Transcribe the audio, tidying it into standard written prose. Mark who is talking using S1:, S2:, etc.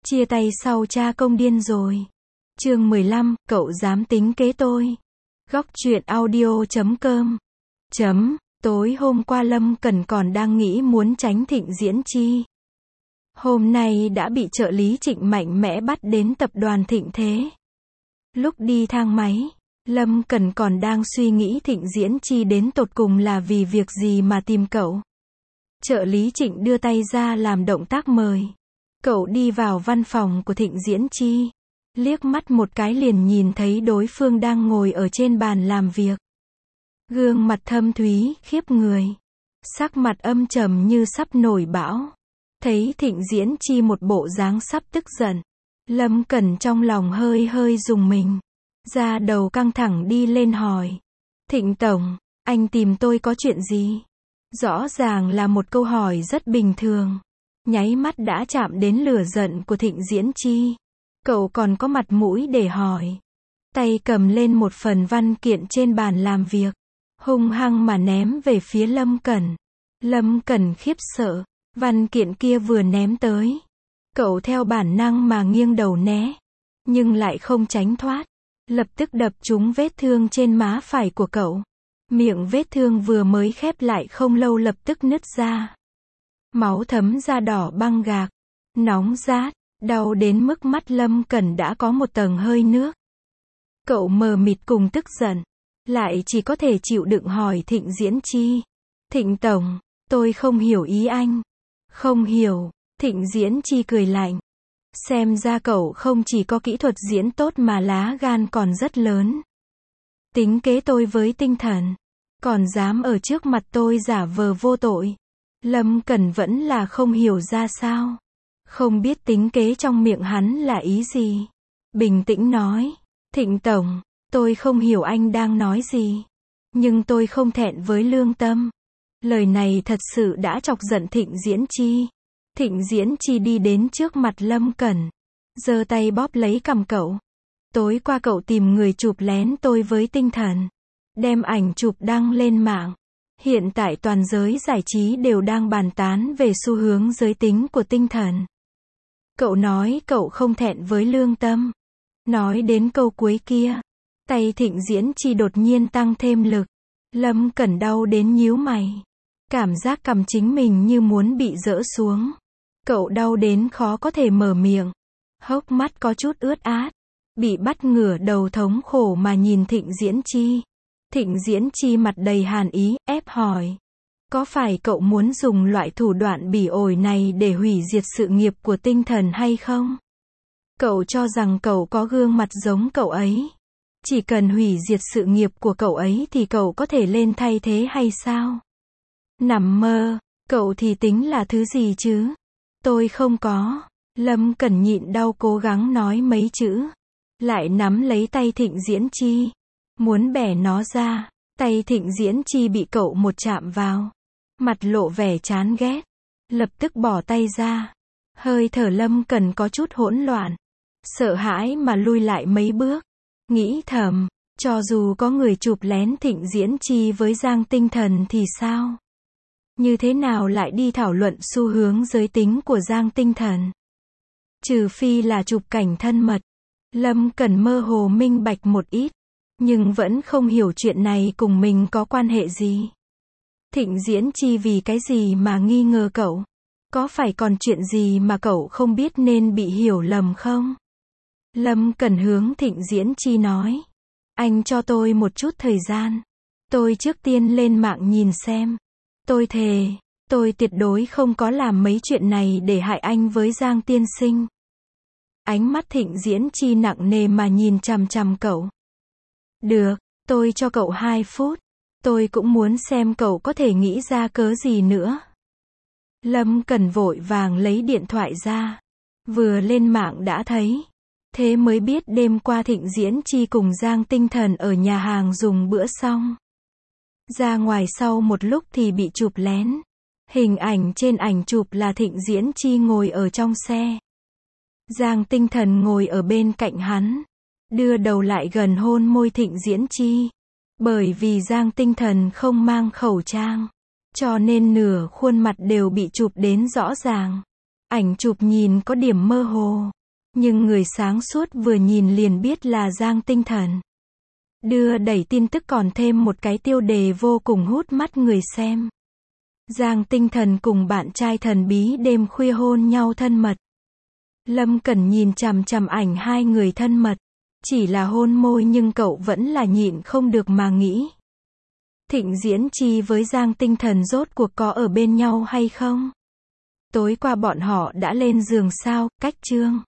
S1: Chia tay sau cha công điên rồi. Chương 15, cậu dám tính kế tôi. Góc truyện audio.com. Tối hôm qua Lâm Cẩn còn đang nghĩ muốn tránh Thịnh Diễn Chi. Hôm nay đã bị trợ lý Trịnh mạnh mẽ bắt đến tập đoàn Thịnh Thế. Lúc đi thang máy, Lâm Cẩn còn đang suy nghĩ Thịnh Diễn Chi đến tột cùng là vì việc gì mà tìm cậu. Trợ lý Trịnh đưa tay ra làm động tác mời. Cậu đi vào văn phòng của Thịnh Diễn Chi. Liếc mắt một cái liền nhìn thấy đối phương đang ngồi ở trên bàn làm việc. Gương mặt thâm thúy, khiếp người. Sắc mặt âm trầm như sắp nổi bão. Thấy Thịnh Diễn Chi một bộ dáng sắp tức giận. Lâm Cẩn trong lòng hơi hơi rùng mình. Da đầu căng thẳng đi lên hỏi. Thịnh Tổng, anh tìm tôi có chuyện gì? Rõ ràng là một câu hỏi rất bình thường. Nháy mắt đã chạm đến lửa giận của Thịnh Diễn Chi. Cậu còn có mặt mũi để hỏi. Tay cầm lên một phần văn kiện trên bàn làm việc. Hung hăng mà ném về phía Lâm Cẩn. Lâm Cẩn khiếp sợ. Văn kiện kia vừa ném tới. Cậu theo bản năng mà nghiêng đầu né. Nhưng lại không tránh thoát. Lập tức đập trúng vết thương trên má phải của cậu. Miệng vết thương vừa mới khép lại không lâu lập tức nứt ra. Máu thấm ra đỏ băng gạc. Nóng rát. Đau đến mức mắt Lâm Cẩn đã có một tầng hơi nước. Cậu mờ mịt cùng tức giận. Lại chỉ có thể chịu đựng hỏi Thịnh Diễn Chi. Thịnh Tổng, tôi không hiểu ý anh. Không hiểu. Thịnh Diễn Chi cười lạnh. Xem ra cậu không chỉ có kỹ thuật diễn tốt mà lá gan còn rất lớn. Tính kế tôi với tinh thần. Còn dám ở trước mặt tôi giả vờ vô tội. Lâm Cẩn vẫn là không hiểu ra sao. Không biết tính kế trong miệng hắn là ý gì. Bình tĩnh nói. Thịnh Tổng, tôi không hiểu anh đang nói gì. Nhưng tôi không thẹn với lương tâm. Lời này thật sự đã chọc giận Thịnh Diễn Chi. Thịnh Diễn Chi đi đến trước mặt Lâm Cẩn. Giơ tay bóp lấy cằm cậu. Tối qua cậu tìm người chụp lén tôi với tinh thần. Đem ảnh chụp đăng lên mạng. Hiện tại toàn giới giải trí đều đang bàn tán về xu hướng giới tính của tinh thần. Cậu nói cậu không thẹn với lương tâm. Nói đến câu cuối kia. Tay Thịnh Diễn Chi đột nhiên tăng thêm lực. Lâm Cẩn đau đến nhíu mày. Cảm giác cằm chính mình như muốn bị giỡ xuống. Cậu đau đến khó có thể mở miệng. Hốc mắt có chút ướt át. Bị bắt ngửa đầu thống khổ mà nhìn Thịnh Diễn Chi. Thịnh Diễn Chi mặt đầy hàn ý, ép hỏi. Có phải cậu muốn dùng loại thủ đoạn bỉ ổi này để hủy diệt sự nghiệp của tinh thần hay không? Cậu cho rằng cậu có gương mặt giống cậu ấy. Chỉ cần hủy diệt sự nghiệp của cậu ấy thì cậu có thể lên thay thế hay sao? Nằm mơ, cậu thì tính là thứ gì chứ? Tôi không có. Lâm Cẩn nhịn đau cố gắng nói mấy chữ. Lại nắm lấy tay Thịnh Diễn Chi. Muốn bẻ nó ra. Tay Thịnh Diễn Chi bị cậu một chạm vào. Mặt lộ vẻ chán ghét. Lập tức bỏ tay ra. Hơi thở Lâm Cẩn có chút hỗn loạn. Sợ hãi mà lui lại mấy bước. Nghĩ thầm, cho dù có người chụp lén Thịnh Diễn Chi với Giang Tinh Thần thì sao? Như thế nào lại đi thảo luận xu hướng giới tính của Giang Tinh Thần? Trừ phi là chụp cảnh thân mật. Lâm Cẩn mơ hồ minh bạch một ít. Nhưng vẫn không hiểu chuyện này cùng mình có quan hệ gì. Thịnh Diễn Chi vì cái gì mà nghi ngờ cậu? Có phải còn chuyện gì mà cậu không biết nên bị hiểu lầm không? Lâm Cẩn hướng Thịnh Diễn Chi nói. Anh cho tôi một chút thời gian. Tôi trước tiên lên mạng nhìn xem. Tôi thề, tôi tuyệt đối không có làm mấy chuyện này để hại anh với Giang tiên sinh. Ánh mắt Thịnh Diễn Chi nặng nề mà nhìn chằm chằm cậu. Được, tôi cho cậu 2 phút. Tôi cũng muốn xem cậu có thể nghĩ ra cớ gì nữa. Lâm Cẩn vội vàng lấy điện thoại ra. Vừa lên mạng đã thấy. Thế mới biết đêm qua Thịnh Diễn Chi cùng Giang Tinh Thần ở nhà hàng dùng bữa xong. Ra ngoài sau một lúc thì bị chụp lén. Hình ảnh trên ảnh chụp là Thịnh Diễn Chi ngồi ở trong xe. Giang Tinh Thần ngồi ở bên cạnh hắn. Đưa đầu lại gần hôn môi Thịnh Diễn Chi. Bởi vì Giang Tinh Thần không mang khẩu trang. Cho nên nửa khuôn mặt đều bị chụp đến rõ ràng. Ảnh chụp nhìn có điểm mơ hồ. Nhưng người sáng suốt vừa nhìn liền biết là Giang Tinh Thần. Đưa đẩy tin tức còn thêm một cái tiêu đề vô cùng hút mắt người xem. Giang Tinh Thần cùng bạn trai thần bí đêm khuya hôn nhau thân mật. Lâm Cẩn nhìn chằm chằm ảnh hai người thân mật. Chỉ là hôn môi nhưng cậu vẫn là nhịn không được mà nghĩ. Thịnh Diễn Chi với Giang Tinh Thần rốt cuộc có ở bên nhau hay không? Tối qua bọn họ đã lên giường sao, cách chương.